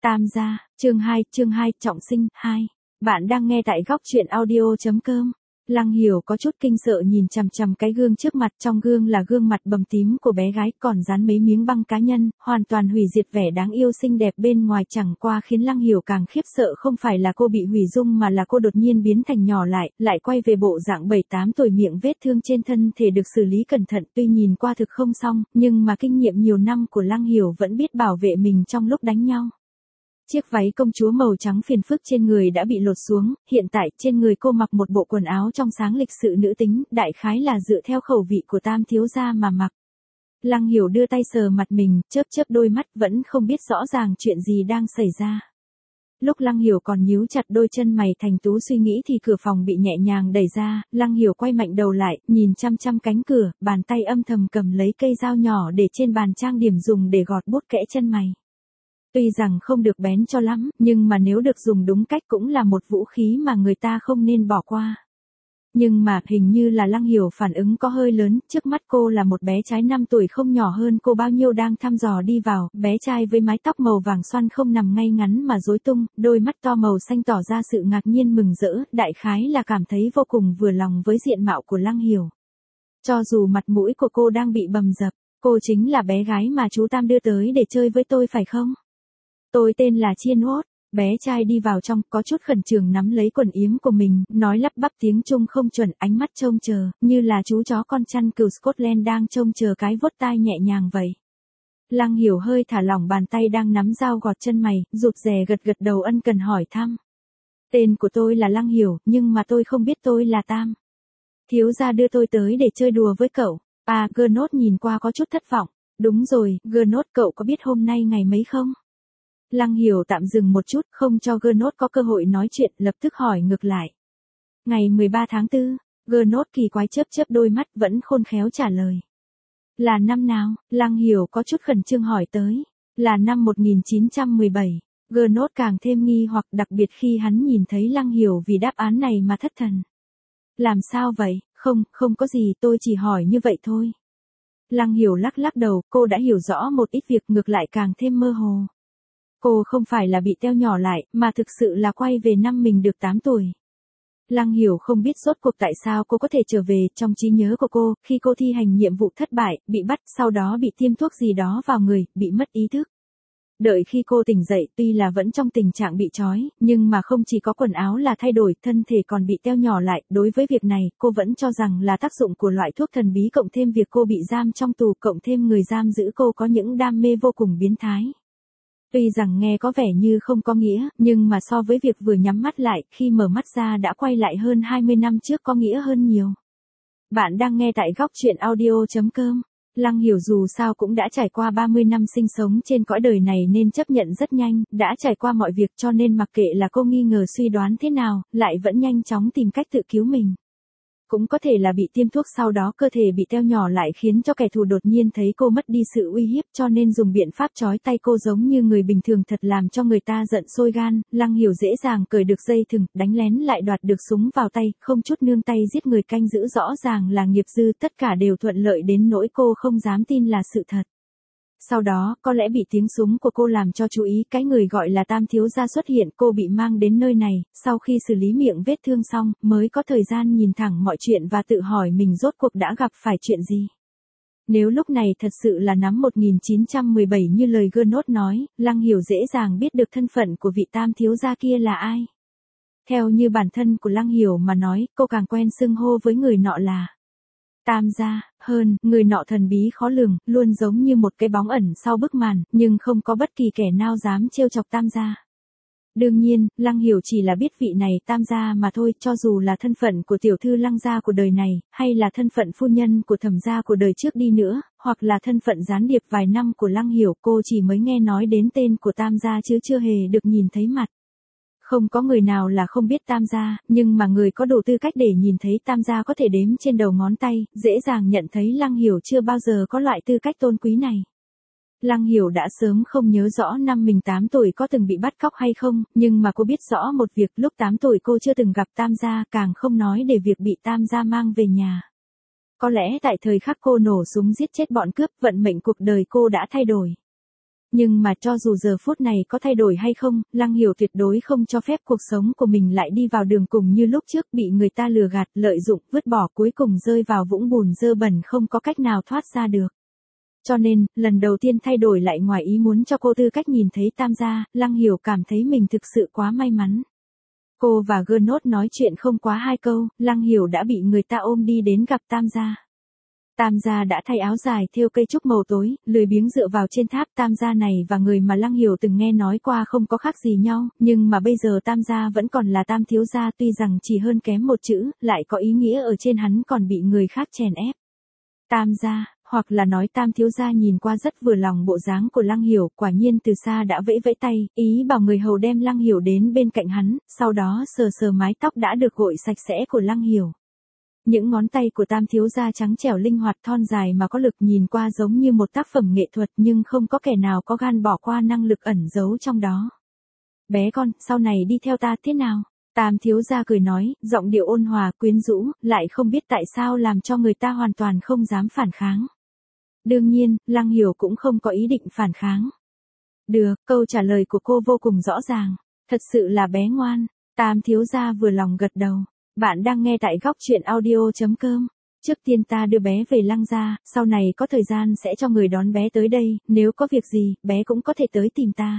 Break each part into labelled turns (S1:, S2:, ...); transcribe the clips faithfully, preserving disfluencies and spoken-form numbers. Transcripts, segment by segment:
S1: Tam gia, chương hai, chương hai, trọng sinh, hai. Bạn đang nghe tại góc truyện audio chấm com. Lăng Hiểu có chút kinh sợ nhìn chằm chằm cái gương trước mặt, trong gương là gương mặt bầm tím của bé gái còn dán mấy miếng băng cá nhân, hoàn toàn hủy diệt vẻ đáng yêu xinh đẹp bên ngoài, chẳng qua khiến Lăng Hiểu càng khiếp sợ không phải là cô bị hủy dung mà là cô đột nhiên biến thành nhỏ lại, lại quay về bộ dạng bảy tám tuổi, miệng vết thương trên thân thể được xử lý cẩn thận, tuy nhìn qua thực không xong, nhưng mà kinh nghiệm nhiều năm của Lăng Hiểu vẫn biết bảo vệ mình trong lúc đánh nhau. Chiếc váy công chúa màu trắng phiền phức trên người đã bị lột xuống, hiện tại trên người cô mặc một bộ quần áo trong sáng lịch sự nữ tính, đại khái là dựa theo khẩu vị của Tam thiếu gia mà mặc. Lăng Hiểu đưa tay sờ mặt mình, chớp chớp đôi mắt, vẫn không biết rõ ràng chuyện gì đang xảy ra. Lúc Lăng Hiểu còn nhíu chặt đôi chân mày thành tú suy nghĩ thì cửa phòng bị nhẹ nhàng đẩy ra, Lăng Hiểu quay mạnh đầu lại, nhìn chăm chăm cánh cửa, bàn tay âm thầm cầm lấy cây dao nhỏ để trên bàn trang điểm dùng để gọt bút kẽ chân mày. Tuy rằng không được bén cho lắm, nhưng mà nếu được dùng đúng cách cũng là một vũ khí mà người ta không nên bỏ qua. Nhưng mà hình như là Lăng Hiểu phản ứng có hơi lớn, trước mắt cô là một bé trai năm tuổi không nhỏ hơn cô bao nhiêu đang thăm dò đi vào, bé trai với mái tóc màu vàng xoăn không nằm ngay ngắn mà rối tung, đôi mắt to màu xanh tỏ ra sự ngạc nhiên mừng rỡ, đại khái là cảm thấy vô cùng vừa lòng với diện mạo của Lăng Hiểu. Cho dù mặt mũi của cô đang bị bầm dập, cô chính là bé gái mà chú Tam đưa tới để chơi với tôi phải không? Tôi tên là Chiên Ốt. Bé trai đi vào trong, có chút khẩn trương nắm lấy quần yếm của mình, nói lắp bắp tiếng Trung không chuẩn, ánh mắt trông chờ, như là chú chó con chăn cừu Scotland đang trông chờ cái vuốt tai nhẹ nhàng vậy. Lăng Hiểu hơi thả lỏng bàn tay đang nắm dao gọt chân mày, rụt rè gật gật đầu ân cần hỏi thăm. Tên của tôi là Lăng Hiểu, nhưng mà tôi không biết tôi là Tam thiếu gia đưa tôi tới để chơi đùa với cậu. À, Gernot nhìn qua có chút thất vọng. Đúng rồi, Gernot, cậu có biết hôm nay ngày mấy không? Lăng Hiểu tạm dừng một chút, không cho Gernot có cơ hội nói chuyện, lập tức hỏi ngược lại. Ngày mười ba tháng tư, Gernot kỳ quái chớp chớp đôi mắt, vẫn khôn khéo trả lời. Là năm nào? Lăng Hiểu có chút khẩn trương hỏi tới. Là năm một nghìn chín trăm mười bảy. Gernot càng thêm nghi hoặc, đặc biệt khi hắn nhìn thấy Lăng Hiểu vì đáp án này mà thất thần. Làm sao vậy? Không, không có gì, tôi chỉ hỏi như vậy thôi. Lăng Hiểu lắc lắc đầu, cô đã hiểu rõ một ít việc, ngược lại càng thêm mơ hồ. Cô không phải là bị teo nhỏ lại, mà thực sự là quay về năm mình được tám tuổi. Lăng Hiểu không biết rốt cuộc tại sao cô có thể trở về, trong trí nhớ của cô, khi cô thi hành nhiệm vụ thất bại, bị bắt, sau đó bị tiêm thuốc gì đó vào người, bị mất ý thức. Đợi khi cô tỉnh dậy, tuy là vẫn trong tình trạng bị trói, nhưng mà không chỉ có quần áo là thay đổi, thân thể còn bị teo nhỏ lại. Đối với việc này, cô vẫn cho rằng là tác dụng của loại thuốc thần bí, cộng thêm việc cô bị giam trong tù, cộng thêm người giam giữ cô có những đam mê vô cùng biến thái. Tuy rằng nghe có vẻ như không có nghĩa, nhưng mà so với việc vừa nhắm mắt lại, khi mở mắt ra đã quay lại hơn hai mươi năm trước có nghĩa hơn nhiều. Bạn đang nghe tại góc truyện audio chấm com. Lăng Hiểu dù sao cũng đã trải qua ba mươi năm sinh sống trên cõi đời này nên chấp nhận rất nhanh, đã trải qua mọi việc cho nên mặc kệ là cô nghi ngờ suy đoán thế nào, lại vẫn nhanh chóng tìm cách tự cứu mình. Cũng có thể là bị tiêm thuốc sau đó cơ thể bị teo nhỏ lại khiến cho kẻ thù đột nhiên thấy cô mất đi sự uy hiếp cho nên dùng biện pháp trói tay cô giống như người bình thường, thật làm cho người ta giận sôi gan. Lăng Hiểu dễ dàng cởi được dây thừng, đánh lén lại đoạt được súng vào tay, không chút nương tay giết người canh giữ rõ ràng là nghiệp dư, tất cả đều thuận lợi đến nỗi cô không dám tin là sự thật. Sau đó, có lẽ bị tiếng súng của cô làm cho chú ý, cái người gọi là Tam thiếu gia xuất hiện, cô bị mang đến nơi này, sau khi xử lý miệng vết thương xong, mới có thời gian nhìn thẳng mọi chuyện và tự hỏi mình rốt cuộc đã gặp phải chuyện gì. Nếu lúc này thật sự là năm một nghìn chín trăm mười bảy như lời Gernot nói, Lăng Hiểu dễ dàng biết được thân phận của vị Tam thiếu gia kia là ai. Theo như bản thân của Lăng Hiểu mà nói, cô càng quen xưng hô với người nọ là Tam gia, hơn, người nọ thần bí khó lường, luôn giống như một cái bóng ẩn sau bức màn, nhưng không có bất kỳ kẻ nào dám trêu chọc Tam gia. Đương nhiên, Lăng Hiểu chỉ là biết vị này Tam gia mà thôi, cho dù là thân phận của tiểu thư Lăng gia của đời này, hay là thân phận phu nhân của Thẩm gia của đời trước đi nữa, hoặc là thân phận gián điệp vài năm của Lăng Hiểu, cô chỉ mới nghe nói đến tên của Tam gia chứ chưa hề được nhìn thấy mặt. Không có người nào là không biết Tam gia, nhưng mà người có đủ tư cách để nhìn thấy Tam gia có thể đếm trên đầu ngón tay, dễ dàng nhận thấy Lăng Hiểu chưa bao giờ có loại tư cách tôn quý này. Lăng Hiểu đã sớm không nhớ rõ năm mình tám tuổi có từng bị bắt cóc hay không, nhưng mà cô biết rõ một việc, lúc tám tuổi cô chưa từng gặp Tam gia, càng không nói để việc bị Tam gia mang về nhà. Có lẽ tại thời khắc cô nổ súng giết chết bọn cướp, vận mệnh cuộc đời cô đã thay đổi. Nhưng mà cho dù giờ phút này có thay đổi hay không, Lăng Hiểu tuyệt đối không cho phép cuộc sống của mình lại đi vào đường cùng như lúc trước, bị người ta lừa gạt, lợi dụng, vứt bỏ, cuối cùng rơi vào vũng bùn dơ bẩn không có cách nào thoát ra được. Cho nên, lần đầu tiên thay đổi lại ngoài ý muốn cho cô tư cách nhìn thấy Tam gia, Lăng Hiểu cảm thấy mình thực sự quá may mắn. Cô và Gernot nói chuyện không quá hai câu, Lăng Hiểu đã bị người ta ôm đi đến gặp Tam gia. Tam gia đã thay áo dài thêu cây trúc màu tối, lười biếng dựa vào trên tháp. Tam gia này và người mà Lăng Hiểu từng nghe nói qua không có khác gì nhau, nhưng mà bây giờ Tam gia vẫn còn là Tam thiếu gia, tuy rằng chỉ hơn kém một chữ, lại có ý nghĩa ở trên hắn còn bị người khác chèn ép. Tam gia, hoặc là nói Tam thiếu gia nhìn qua rất vừa lòng bộ dáng của Lăng Hiểu, quả nhiên từ xa đã vẫy vẫy tay, ý bảo người hầu đem Lăng Hiểu đến bên cạnh hắn, sau đó sờ sờ mái tóc đã được gội sạch sẽ của Lăng Hiểu. Những ngón tay của Tam thiếu gia trắng trẻo linh hoạt thon dài mà có lực, nhìn qua giống như một tác phẩm nghệ thuật, nhưng không có kẻ nào có gan bỏ qua năng lực ẩn giấu trong đó. Bé con, sau này đi theo ta thế nào? Tam thiếu gia cười nói, giọng điệu ôn hòa quyến rũ, lại không biết tại sao làm cho người ta hoàn toàn không dám phản kháng. Đương nhiên, Lăng Hiểu cũng không có ý định phản kháng. Được, câu trả lời của cô vô cùng rõ ràng. Thật sự là bé ngoan. Tam thiếu gia vừa lòng gật đầu. Bạn đang nghe tại góc chuyện audio chấm com. Trước tiên ta đưa bé về Lăng gia, sau này có thời gian sẽ cho người đón bé tới đây, nếu có việc gì, bé cũng có thể tới tìm ta.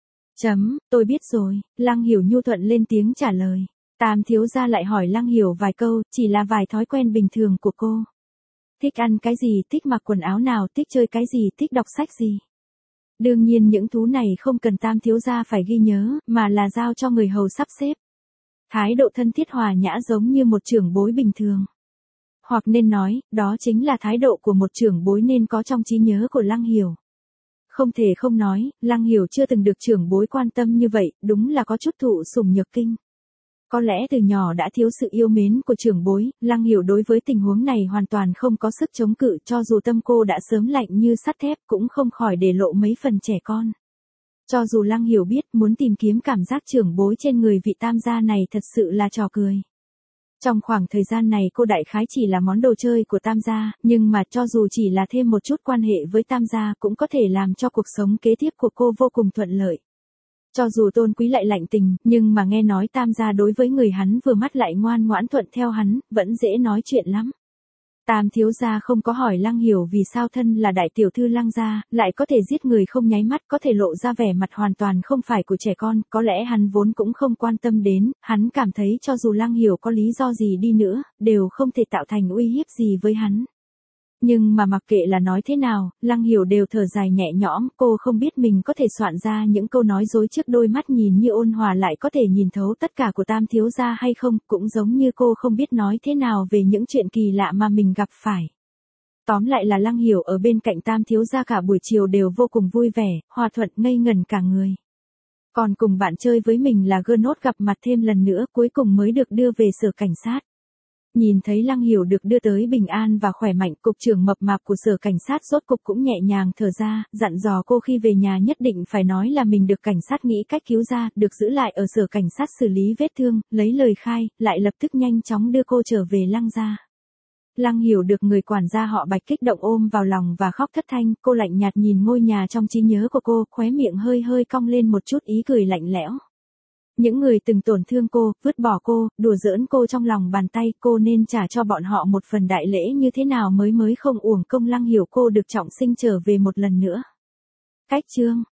S1: Chấm, tôi biết rồi, Lăng Hiểu nhu thuận lên tiếng trả lời. Tam thiếu gia lại hỏi Lăng Hiểu vài câu, chỉ là vài thói quen bình thường của cô. Thích ăn cái gì, thích mặc quần áo nào, thích chơi cái gì, thích đọc sách gì. Đương nhiên những thú này không cần Tam thiếu gia phải ghi nhớ, mà là giao cho người hầu sắp xếp. Thái độ thân thiết hòa nhã giống như một trưởng bối bình thường. Hoặc nên nói, đó chính là thái độ của một trưởng bối nên có trong trí nhớ của Lăng Hiểu. Không thể không nói, Lăng Hiểu chưa từng được trưởng bối quan tâm như vậy, đúng là có chút thụ sủng nhược kinh. Có lẽ từ nhỏ đã thiếu sự yêu mến của trưởng bối, Lăng Hiểu đối với tình huống này hoàn toàn không có sức chống cự, cho dù tâm cô đã sớm lạnh như sắt thép cũng không khỏi để lộ mấy phần trẻ con. Cho dù Lăng Hiểu biết muốn tìm kiếm cảm giác trưởng bối trên người vị Tam gia này thật sự là trò cười. Trong khoảng thời gian này cô đại khái chỉ là món đồ chơi của Tam gia, nhưng mà cho dù chỉ là thêm một chút quan hệ với Tam gia cũng có thể làm cho cuộc sống kế tiếp của cô vô cùng thuận lợi. Cho dù Tôn Quý lại lạnh tình, nhưng mà nghe nói Tam gia đối với người hắn vừa mắt lại ngoan ngoãn thuận theo hắn, vẫn dễ nói chuyện lắm. Tam thiếu gia không có hỏi Lăng Hiểu vì sao thân là đại tiểu thư Lăng gia, lại có thể giết người không nháy mắt, có thể lộ ra vẻ mặt hoàn toàn không phải của trẻ con, có lẽ hắn vốn cũng không quan tâm đến, hắn cảm thấy cho dù Lăng Hiểu có lý do gì đi nữa, đều không thể tạo thành uy hiếp gì với hắn. Nhưng mà mặc kệ là nói thế nào, Lăng Hiểu đều thở dài nhẹ nhõm, cô không biết mình có thể soạn ra những câu nói dối trước đôi mắt nhìn như ôn hòa lại có thể nhìn thấu tất cả của Tam thiếu gia hay không, cũng giống như cô không biết nói thế nào về những chuyện kỳ lạ mà mình gặp phải. Tóm lại là Lăng Hiểu ở bên cạnh Tam thiếu gia cả buổi chiều đều vô cùng vui vẻ, hòa thuận ngây ngần cả người. Còn cùng bạn chơi với mình là Gernot gặp mặt thêm lần nữa, cuối cùng mới được đưa về sở cảnh sát. Nhìn thấy Lăng Hiểu được đưa tới bình an và khỏe mạnh, cục trưởng mập mạp của sở cảnh sát rốt cục cũng nhẹ nhàng thở ra, dặn dò cô khi về nhà nhất định phải nói là mình được cảnh sát nghĩ cách cứu ra, được giữ lại ở sở cảnh sát xử lý vết thương, lấy lời khai, lại lập tức nhanh chóng đưa cô trở về Lăng gia. Lăng Hiểu được người quản gia họ Bạch kích động ôm vào lòng và khóc thất thanh, cô lạnh nhạt nhìn ngôi nhà trong trí nhớ của cô, khóe miệng hơi hơi cong lên một chút ý cười lạnh lẽo. Những người từng tổn thương cô, vứt bỏ cô, đùa giỡn cô trong lòng bàn tay, cô nên trả cho bọn họ một phần đại lễ như thế nào mới mới không uổng công Lăng Hiểu cô được trọng sinh trở về một lần nữa. Cách chương